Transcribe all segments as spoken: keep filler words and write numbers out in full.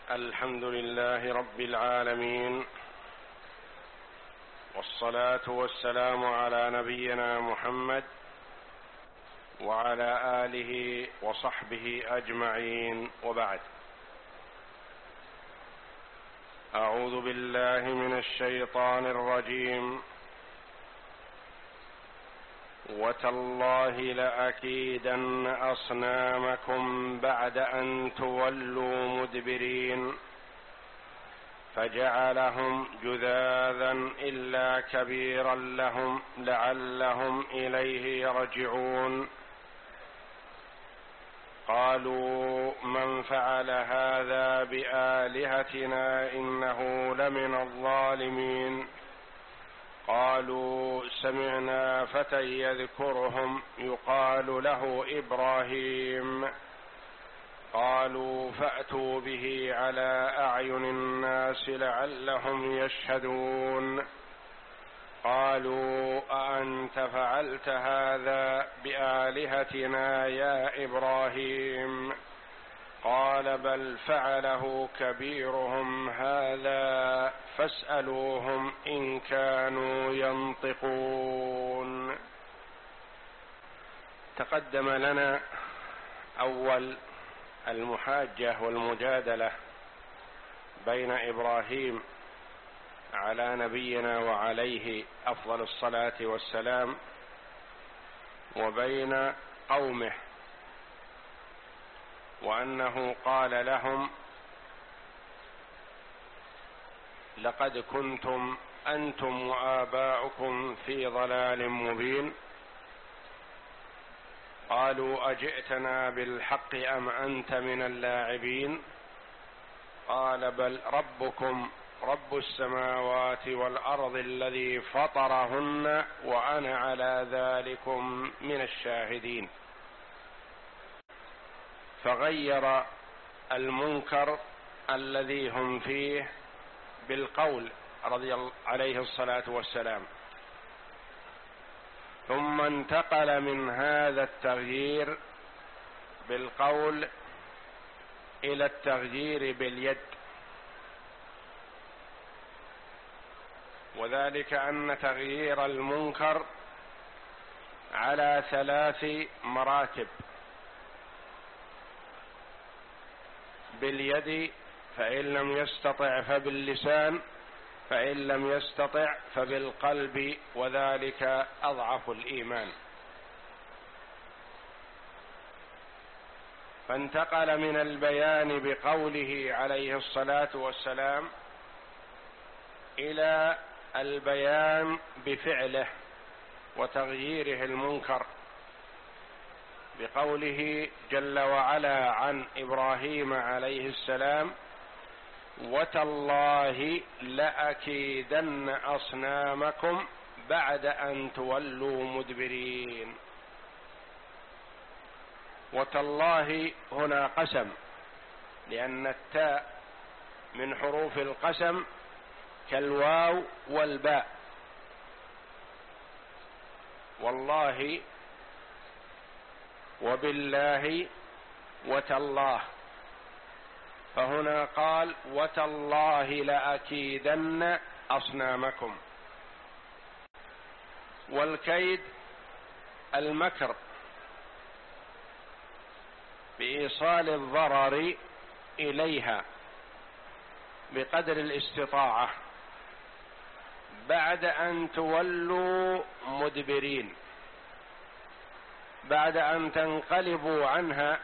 الحمد لله رب العالمين، والصلاة والسلام على نبينا محمد وعلى آله وصحبه أجمعين، وبعد. أعوذ بالله من الشيطان الرجيم. وتالله لأكيدن أصنامكم بعد أن تولوا مدبرين فجعلهم جذاذا إلا كبيرا لهم لعلهم إليه يرجعون. قالوا من فعل هذا بآلهتنا إنه لمن الظالمين. قالوا سمعنا فتى يذكرهم يقال له إبراهيم. قالوا فأتوا به على أعين الناس لعلهم يشهدون. قالوا أأنت فعلت هذا بآلهتنا يا إبراهيم؟ قال بل فعله كبيرهم هذا فاسألوهم إن كانوا ينطقون. تقدم لنا أول المحاجة والمجادلة بين إبراهيم على نبينا وعليه أفضل الصلاة والسلام وبين قومه، وأنه قال لهم لقد كنتم أنتم وآباؤكم في ضلال مبين. قالوا أجئتنا بالحق أم أنت من اللاعبين؟ قال بل ربكم رب السماوات والأرض الذي فطرهن وأنا على ذلكم من الشاهدين. فغير المنكر الذي هم فيه بالقول رضي الله عليه الصلاة والسلام، ثم انتقل من هذا التغيير بالقول إلى التغيير باليد، وذلك أن تغيير المنكر على ثلاث مراتب: باليد، فإن لم يستطع فباللسان، فإن لم يستطع فبالقلب، وذلك أضعف الإيمان. فانتقل من البيان بقوله عليه الصلاة والسلام إلى البيان بفعله وتغييره المنكر، بقوله جل وعلا عن إبراهيم عليه السلام: وتالله لأكيدن أصنامكم بعد أن تولوا مدبرين. وتالله هنا قسم، لأن التاء من حروف القسم كالواو والباء. والله وبالله وتالله، فهنا قال وتالله لأكيدن أصنامكم. والكيد المكر بإيصال الضرر إليها بقدر الاستطاعة بعد أن تولوا مدبرين، بعد أن تنقلبوا عنها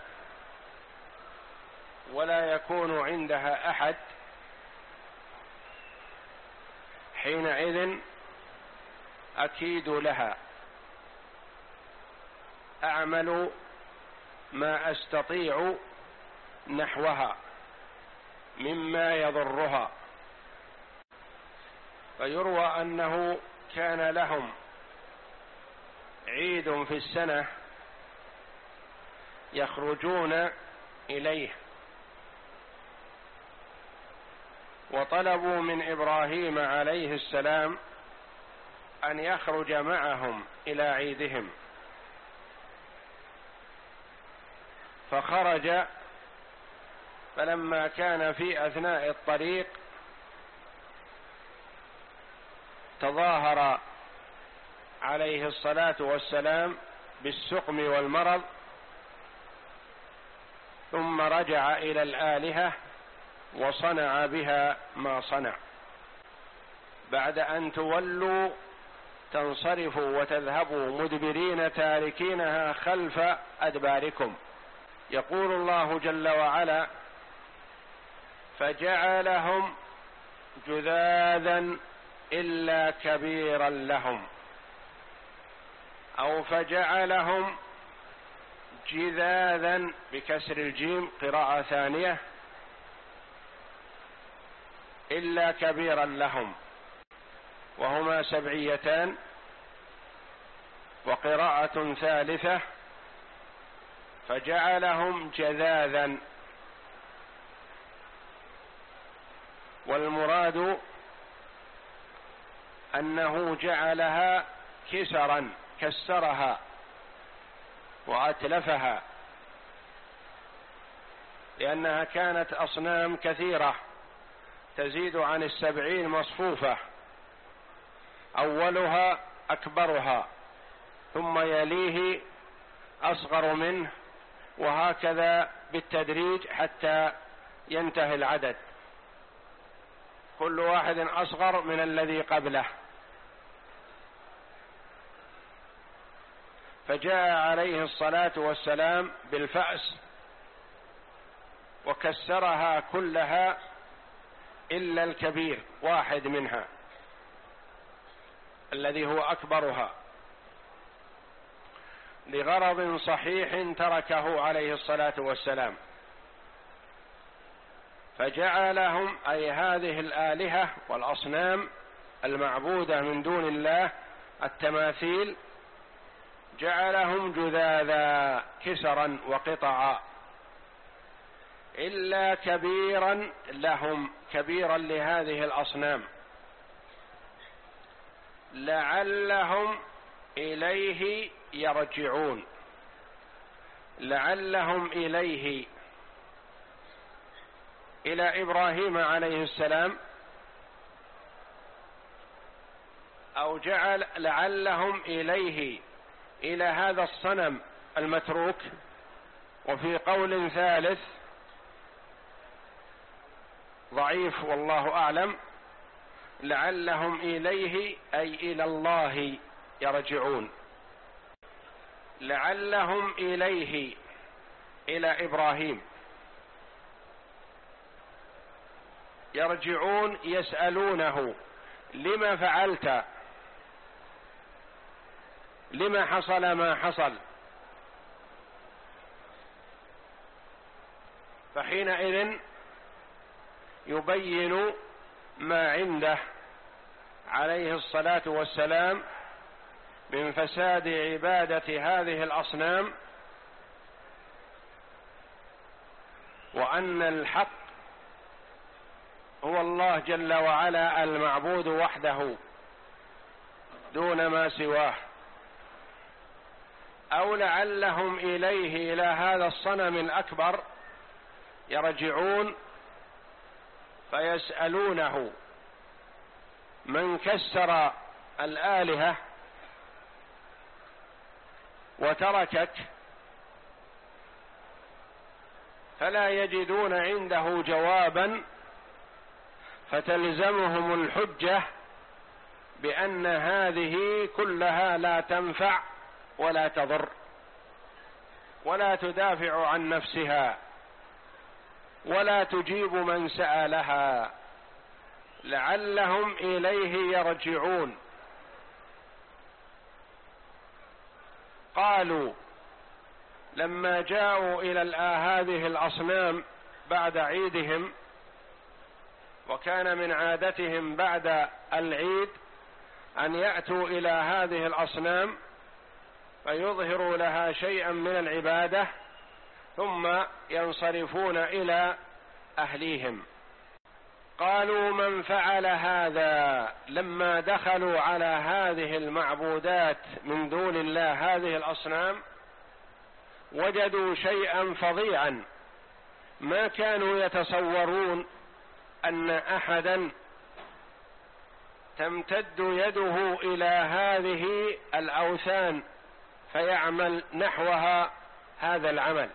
ولا يكون عندها أحد، حينئذ أكيد لها، أعمل ما أستطيع نحوها مما يضرها. فيروى أنه كان لهم عيد في السنة يخرجون إليه، وطلبوا من إبراهيم عليه السلام أن يخرج معهم إلى عيدهم، فخرج فلما كان في أثناء الطريق تظاهر عليه الصلاة والسلام بالسقم والمرض، ثم رجع إلى الآلهة وصنع بها ما صنع. بعد أن تولوا تنصرفوا وتذهبوا مدبرين تاركينها خلف أدباركم. يقول الله جل وعلا: فجعلهم جذاذا إلا كبيرا لهم، أو فجعلهم جذاذا بكسر الجيم قراءة ثانية، إلا كبيرا لهم، وهما سبعيتان. وقراءة ثالثة فجعلهم جذاذا، والمراد أنه جعلها كسرا، كسرها وأتلفها، لأنها كانت أصنام كثيرة تزيد عن السبعين مصفوفة، أولها أكبرها ثم يليه أصغر منه، وهكذا بالتدريج حتى ينتهي العدد، كل واحد أصغر من الذي قبله. فجاء عليه الصلاة والسلام بالفأس وكسرها كلها إلا الكبير، واحد منها الذي هو أكبرها، لغرض صحيح تركه عليه الصلاة والسلام. فجعلهم، أي هذه الآلهة والأصنام المعبودة من دون الله، التماثيل، جعلهم جذاذا، كسرا وقطعا، إلا كبيرا لهم، كبيرا لهذه الأصنام، لعلهم إليه يرجعون. لعلهم إليه، إلى إبراهيم عليه السلام، أو جعل لعلهم إليه، إلى هذا الصنم المتروك. وفي قول ثالث ضعيف والله أعلم، لعلهم إليه أي إلى الله يرجعون. لعلهم إليه، إلى إبراهيم يرجعون، يسألونه: لما فعلت؟ لما حصل ما حصل؟ فحينئذ يبين ما عنده عليه الصلاة والسلام من فساد عبادة هذه الأصنام، وأن الحق هو الله جل وعلا المعبود وحده دون ما سواه. أو لعلهم إليه، إلى هذا الصنم الأكبر يرجعون فيسألونه: من كسر الآلهة وتركك؟ فلا يجدون عنده جوابا، فتلزمهم الحجة بأن هذه كلها لا تنفع ولا تضر ولا تدافع عن نفسها ولا تجيب من سألها. لعلهم إليه يرجعون. قالوا لما جاءوا إلى هذه الأصنام بعد عيدهم، وكان من عادتهم بعد العيد أن يأتوا إلى هذه الأصنام فيظهروا لها شيئا من العبادة ثم ينصرفون إلى أهليهم. قالوا: من فعل هذا؟ لما دخلوا على هذه المعبودات من دون الله، هذه الأصنام، وجدوا شيئا فظيعا ما كانوا يتصورون أن أحدا تمتد يده إلى هذه الأوثان فيعمل نحوها هذا العمل.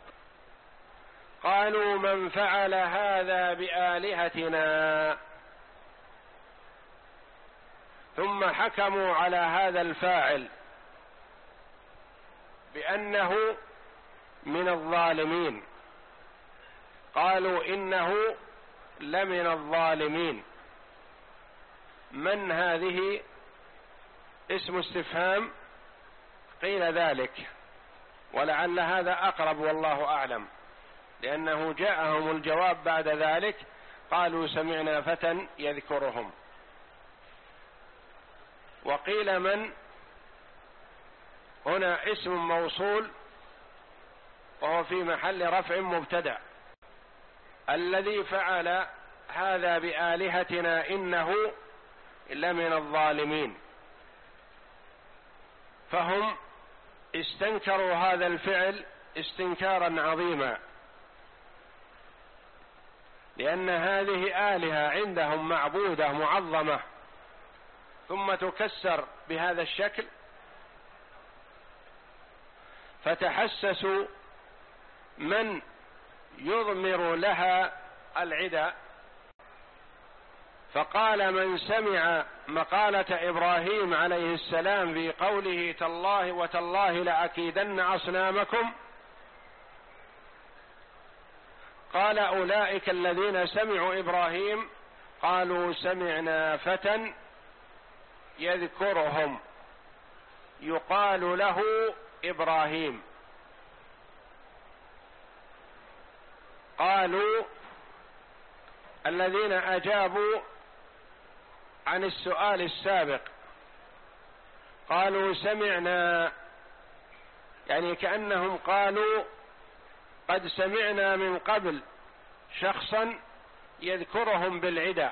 قالوا من فعل هذا بآلهتنا، ثم حكموا على هذا الفاعل بأنه من الظالمين، قالوا إنه لمن الظالمين. من هذه؟ اسم استفهام، قيل ذلك، ولعل هذا أقرب والله أعلم، لأنه جاءهم الجواب بعد ذلك، قالوا سمعنا فتى يذكرهم. وقيل من هنا اسم موصول وهو في محل رفع مبتدأ، الذي فعل هذا بآلهتنا إنه لمن الظالمين. فهم استنكروا هذا الفعل استنكارا عظيما، لأن هذه آلهة عندهم معبودة معظمة، ثم تكسر بهذا الشكل. فتحسسوا من يضمر لها العدا، فقال من سمع مقالة إبراهيم عليه السلام في قوله تالله وتالله لأكيدن أصنامكم، قال أولئك الذين سمعوا إبراهيم قالوا سمعنا فتى يذكرهم يقال له إبراهيم. قالوا الذين أجابوا عن السؤال السابق قالوا سمعنا، يعني كأنهم قالوا قد سمعنا من قبل شخصا يذكرهم بالعدا،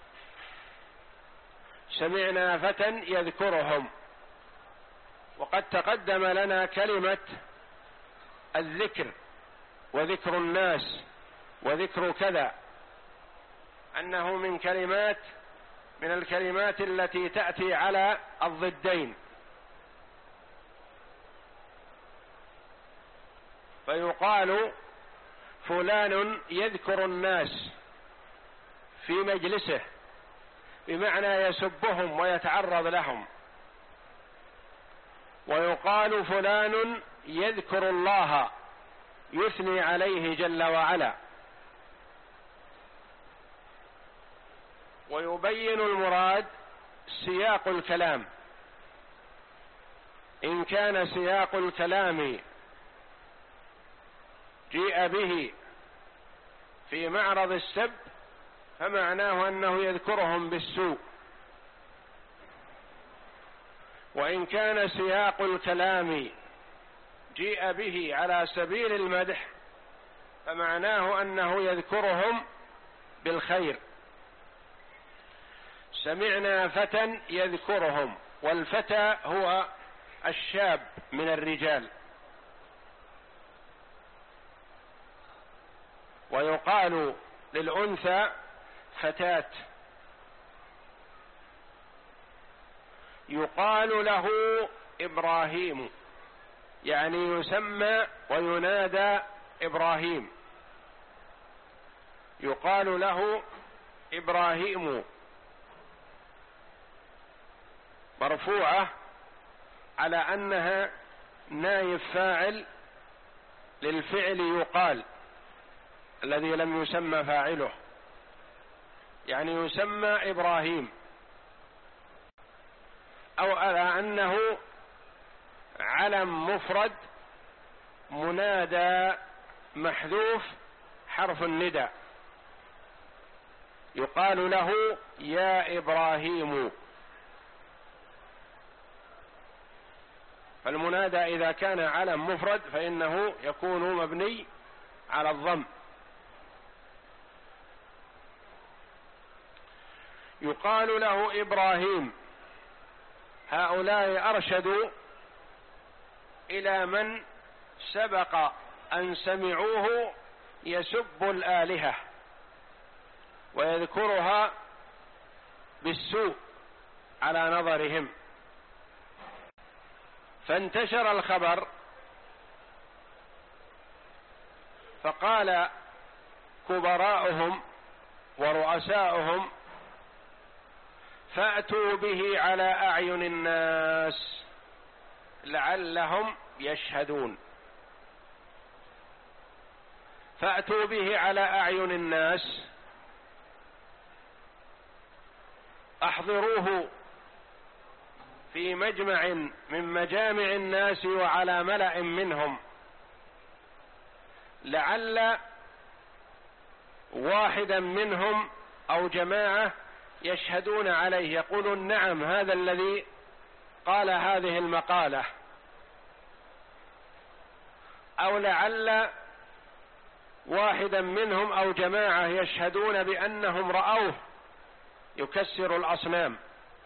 سمعنا فتى يذكرهم. وقد تقدم لنا كلمة الذكر وذكر الناس وذكر كذا، أنه من كلمات من الكلمات التي تأتي على الضدين، فيقال فلان يذكر الناس في مجلسه، بمعنى يسبهم ويتعرض لهم. ويقال فلان يذكر الله يثني عليه جل وعلا. ويبين المراد سياق الكلام، إن كان سياق الكلام جيء به في معرض السب فمعناه أنه يذكرهم بالسوء، وإن كان سياق الكلام جيء به على سبيل المدح فمعناه أنه يذكرهم بالخير. سمعنا فتى يذكرهم، والفتى هو الشاب من الرجال. ويقال للأنثى فتاة. يقال له إبراهيم، يعني يسمى وينادى إبراهيم، يقال له إبراهيم، مرفوعة على أنها نائب فاعل للفعل يقال الذي لم يسمى فاعله، يعني يسمى إبراهيم، أو على أنه علم مفرد منادى محذوف حرف النداء، يقال له يا إبراهيم. فالمنادى إذا كان علم مفرد فإنه يكون مبني على الضم. يقال له إبراهيم. هؤلاء أرشدوا إلى من سبق أن سمعوه يسب الآلهة ويذكرها بالسوء على نظرهم، فانتشر الخبر، فقال كبراؤهم ورؤساؤهم فأتوا به على أعين الناس لعلهم يشهدون. فأتوا به على أعين الناس، أحضروه في مجمع من مجامع الناس وعلى ملأ منهم، لعل واحدا منهم أو جماعة يشهدون عليه، يقولون نعم هذا الذي قال هذه المقالة، أو لعل واحدا منهم أو جماعة يشهدون بأنهم رأوه يكسر الأصنام.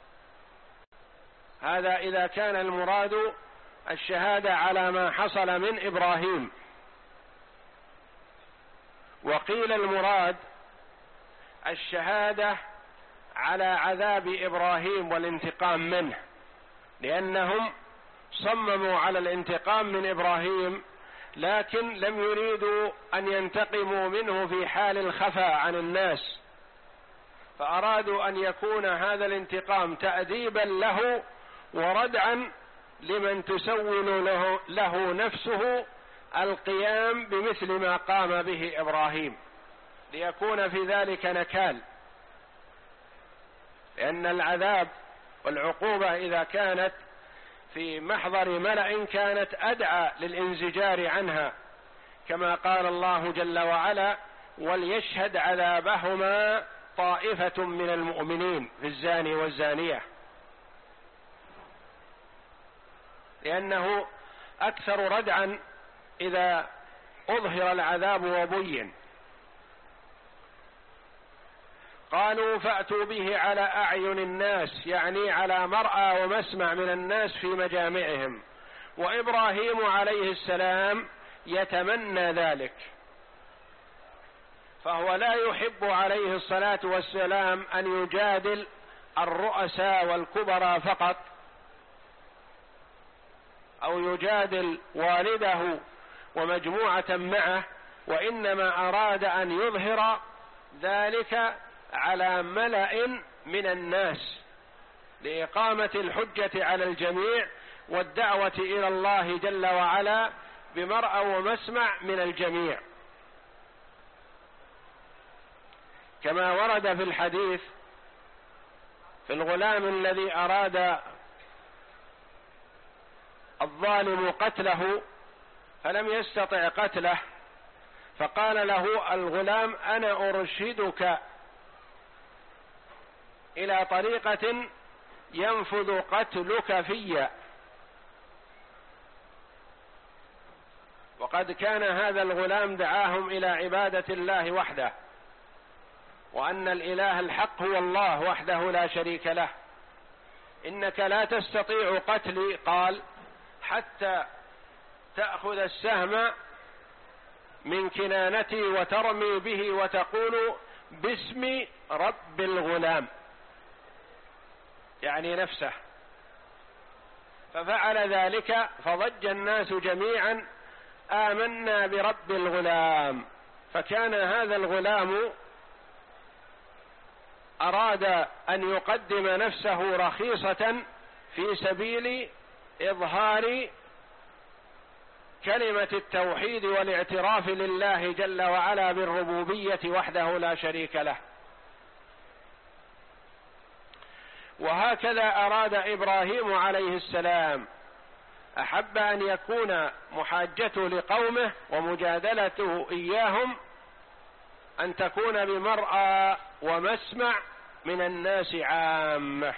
هذا إذا كان المراد الشهادة على ما حصل من إبراهيم. وقيل المراد الشهادة على عذاب إبراهيم والانتقام منه، لأنهم صمموا على الانتقام من إبراهيم لكن لم يريدوا أن ينتقموا منه في حال الخفاء عن الناس، فأرادوا أن يكون هذا الانتقام تأديبا له وردعا لمن تسول له, له نفسه القيام بمثل ما قام به إبراهيم، ليكون في ذلك نكال. لأن العذاب والعقوبة إذا كانت في محضر ملأ كانت أدعى للانزجار عنها، كما قال الله جل وعلا وليشهد عذابهما طائفة من المؤمنين في الزاني والزانية، لأنه أكثر ردعا إذا أظهر العذاب وبين. قالوا فأتوا به على أعين الناس، يعني على مرأى ومسمع من الناس في مجامعهم، وإبراهيم عليه السلام يتمنى ذلك، فهو لا يحب عليه الصلاة والسلام أن يجادل الرؤساء والكبراء فقط، أو يجادل والده ومجموعة معه، وإنما أراد أن يظهر ذلك على ملأ من الناس لإقامة الحجة على الجميع والدعوة إلى الله جل وعلا بمرأى ومسمع من الجميع، كما ورد في الحديث في الغلام الذي أراد الظالم قتله فلم يستطع قتله، فقال له الغلام أنا أرشدك إلى طريقة ينفذ قتلك في. وقد كان هذا الغلام دعاهم إلى عبادة الله وحده، وأن الإله الحق هو الله وحده لا شريك له. إنك لا تستطيع قتلي، قال، حتى تأخذ السهم من كنانتي وترمي به وتقول باسم رب الغلام، يعني نفسه. ففعل ذلك فضج الناس جميعا آمنا برب الغلام. فكان هذا الغلام أراد أن يقدم نفسه رخيصة في سبيل إظهار كلمة التوحيد والاعتراف لله جل وعلا بالربوبية وحده لا شريك له. وهكذا أراد إبراهيم عليه السلام، أحب أن يكون محاجته لقومه ومجادلته إياهم أن تكون بمرأى ومسمع من الناس عامة.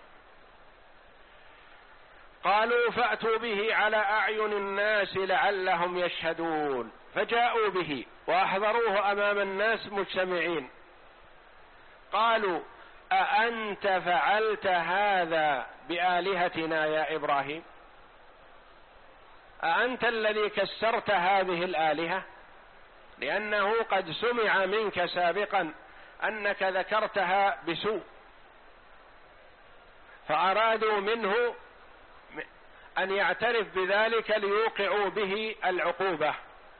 قالوا فأتوا به على أعين الناس لعلهم يشهدون، فجاءوا به وأحضروه أمام الناس مجتمعين. قالوا أأنت فعلت هذا بآلهتنا يا إبراهيم؟ أأنت الذي كسرت هذه الآلهة؟ لأنه قد سمع منك سابقا أنك ذكرتها بسوء، فأرادوا منه أن يعترف بذلك ليوقعوا به العقوبة.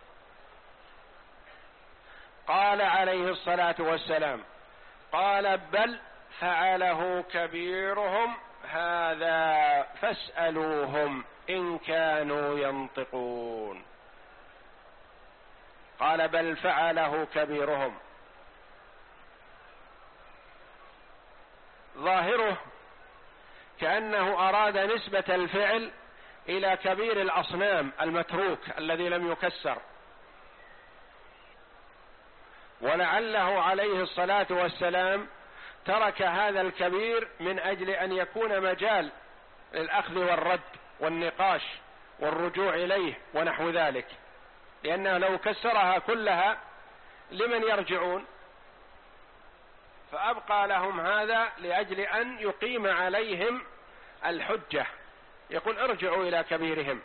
قال عليه الصلاة والسلام: قال بل فعله كبيرهم هذا فاسألوهم إن كانوا ينطقون. قال بل فعله كبيرهم، ظاهره كأنه أراد نسبة الفعل إلى كبير الأصنام المتروك الذي لم يكسر، ولعله عليه الصلاة والسلام ترك هذا الكبير من أجل أن يكون مجال للأخذ والرد والنقاش والرجوع إليه ونحو ذلك، لأنه لو كسرها كلها لمن يرجعون؟ فأبقى لهم هذا لأجل أن يقيم عليهم الحجة، يقول ارجعوا إلى كبيرهم.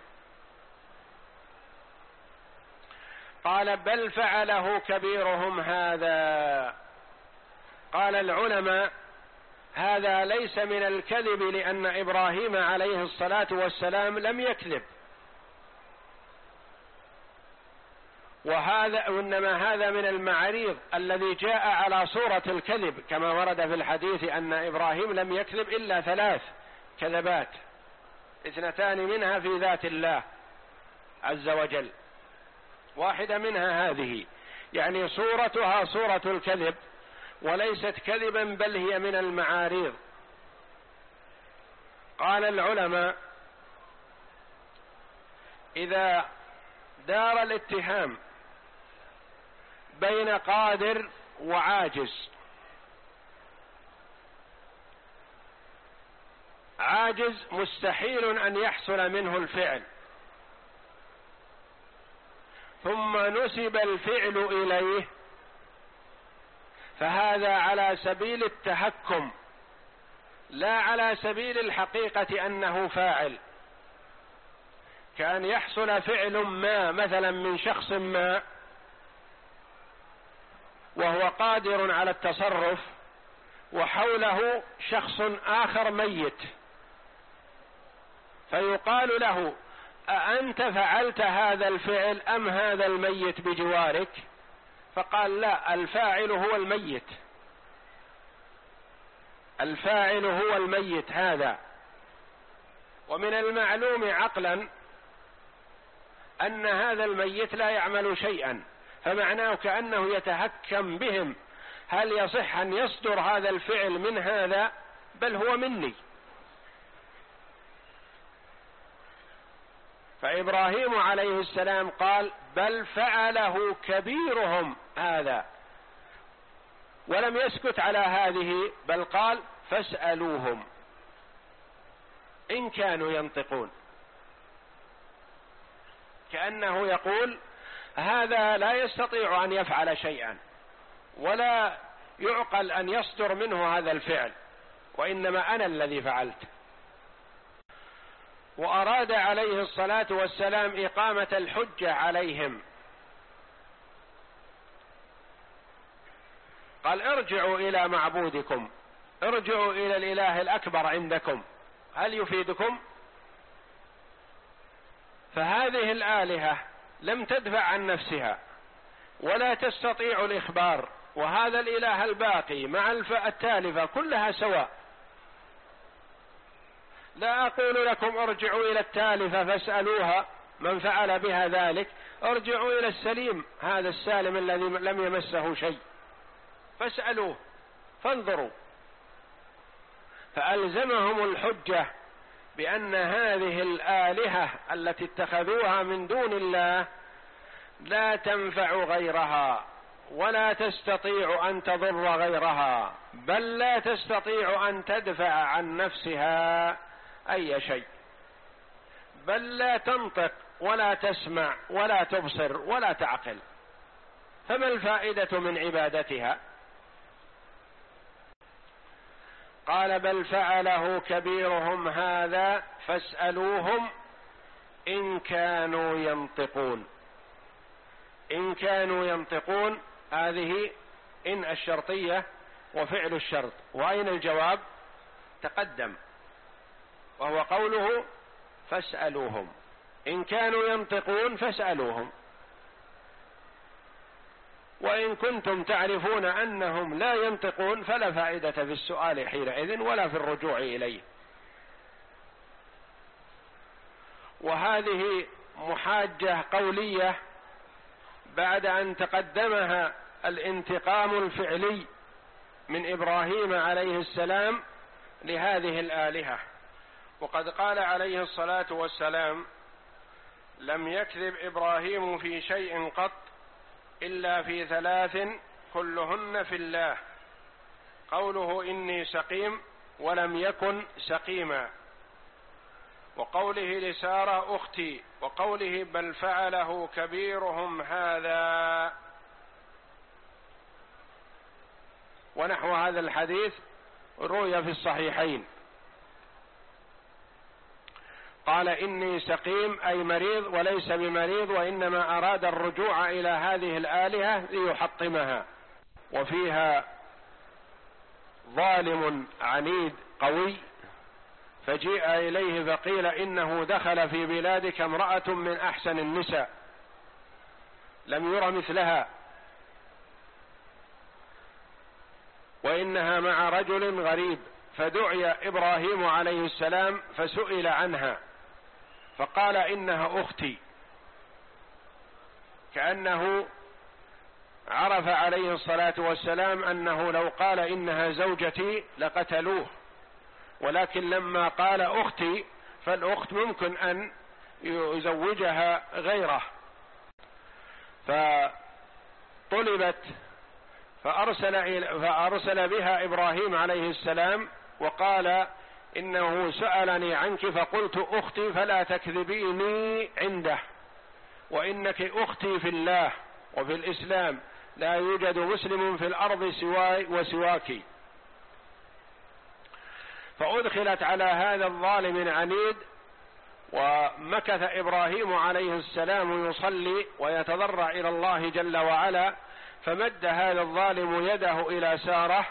قال بل فعله كبيرهم هذا. قال العلماء: هذا ليس من الكذب، لأن إبراهيم عليه الصلاة والسلام لم يكذب، وهذا وإنما هذا من المعاريض الذي جاء على صورة الكذب، كما ورد في الحديث أن إبراهيم لم يكذب إلا ثلاث كذبات، اثنتان منها في ذات الله عز وجل، واحدة منها هذه، يعني صورتها صورة الكذب وليست كذبا بل هي من المعاريض. قال العلماء: إذا دار الاتهام بين قادر وعاجز، عاجز مستحيل أن يحصل منه الفعل، ثم نسب الفعل إليه، فهذا على سبيل التهكم لا على سبيل الحقيقة أنه فاعل. كأن يحصل فعل ما مثلا من شخص ما وهو قادر على التصرف، وحوله شخص آخر ميت، فيقال له: أأنت فعلت هذا الفعل أم هذا الميت بجوارك؟ فقال: لا، الفاعل هو الميت، الفاعل هو الميت هذا. ومن المعلوم عقلا أن هذا الميت لا يعمل شيئا، فمعناه كأنه يتهكم بهم: هل يصح أن يصدر هذا الفعل من هذا؟ بل هو مني. فإبراهيم عليه السلام قال: بل فعله كبيرهم هذا، ولم يسكت على هذه، بل قال: فاسألوهم إن كانوا ينطقون. كأنه يقول: هذا لا يستطيع أن يفعل شيئا، ولا يعقل أن يصدر منه هذا الفعل، وإنما أنا الذي فعلت. وأراد عليه الصلاة والسلام إقامة الحجة عليهم، قال: ارجعوا إلى معبودكم، ارجعوا إلى الإله الأكبر عندكم، هل يفيدكم؟ فهذه الآلهة لم تدفع عن نفسها ولا تستطيع الإخبار، وهذا الإله الباقي مع التالفة كلها سواء. لا أقول لكم ارجعوا إلى التالفة فاسألوها من فعل بها ذلك، ارجعوا إلى السليم، هذا السالم الذي لم يمسه شيء، فاسألوه فانظروا. فألزمهم الحجة بأن هذه الآلهة التي اتخذوها من دون الله لا تنفع غيرها ولا تستطيع أن تضر غيرها، بل لا تستطيع أن تدفع عن نفسها أي شيء، بل لا تنطق ولا تسمع ولا تبصر ولا تعقل، فما الفائدة من عبادتها؟ قال: بل فعله كبيرهم هذا فاسألوهم إن كانوا ينطقون. إن كانوا ينطقون، هذه إن الشرطية وفعل الشرط. وأين الجواب؟ تقدم، وهو قوله فاسألوهم. إن كانوا ينطقون فاسألوهم، وإن كنتم تعرفون أنهم لا ينطقون فلا فائدة في السؤال حينئذ ولا في الرجوع إليه. وهذه محاجة قولية بعد أن تقدمها الانتقام الفعلي من إبراهيم عليه السلام لهذه الآلهة. وقد قال عليه الصلاة والسلام: لم يكذب إبراهيم في شيء قط إلا في ثلاث كلهن في الله، قوله إني سقيم ولم يكن سقيما، وقوله لسارة أختي، وقوله بل فعله كبيرهم هذا. ونحو هذا الحديث روي في الصحيحين. قال إني سقيم أي مريض وليس بمريض، وإنما أراد الرجوع إلى هذه الآلهة ليحطمها. وفيها ظالم عنيد قوي، فجيء إليه فقيل إنه دخل في بلادك امرأة من أحسن النساء لم ير مثلها، وإنها مع رجل غريب، فدعي إبراهيم عليه السلام فسئل عنها فقال إنها أختي، كأنه عرف عليه الصلاة والسلام أنه لو قال إنها زوجتي لقتلوه، ولكن لما قال أختي فالأخت ممكن أن يزوجها غيره، فطلبت فأرسل, فأرسل بها إبراهيم عليه السلام وقال إنه سألني عنك فقلت أختي فلا تكذبيني عنده، وإنك أختي في الله وفي الإسلام، لا يوجد مسلم في الأرض سواي وسواك. فأدخلت على هذا الظالم العنيد، ومكث إبراهيم عليه السلام يصلي ويتضرع إلى الله جل وعلا، فمد هذا الظالم يده إلى سارة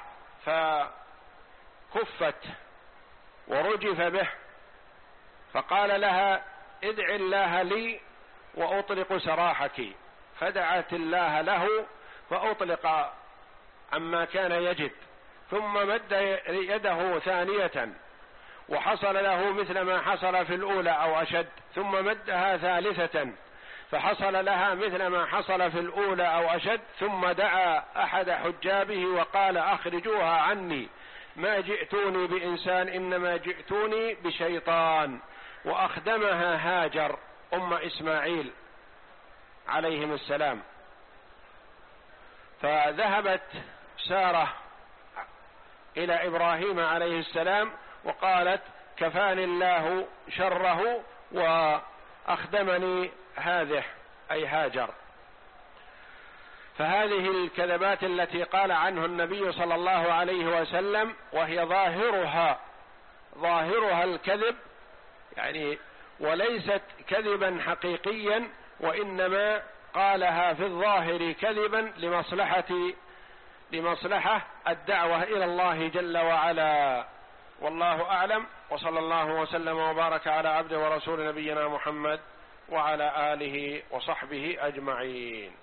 فكفت ورجف به، فقال لها ادع الله لي وأطلق سراحك، فدعت الله له فأطلق عما كان يجد، ثم مد يده ثانية وحصل له مثل ما حصل في الأولى أو أشد، ثم مدها ثالثة فحصل لها مثل ما حصل في الأولى أو أشد، ثم دعا أحد حجابه وقال أخرجوها عني، ما جئتوني بإنسان إنما جئتوني بشيطان. وأخدمها هاجر أم إسماعيل عليهم السلام. فذهبت سارة إلى إبراهيم عليه السلام وقالت كفاني الله شره وأخدمني هذه أي هاجر. فهذه الكذبات التي قال عنه النبي صلى الله عليه وسلم وهي ظاهرها ظاهرها الكذب، يعني وليست كذبا حقيقيا، وإنما قالها في الظاهر كذبا لمصلحة لمصلحة الدعوة إلى الله جل وعلا. والله أعلم، وصلى الله وسلم وبارك على عبد ورسول نبينا محمد وعلى آله وصحبه أجمعين.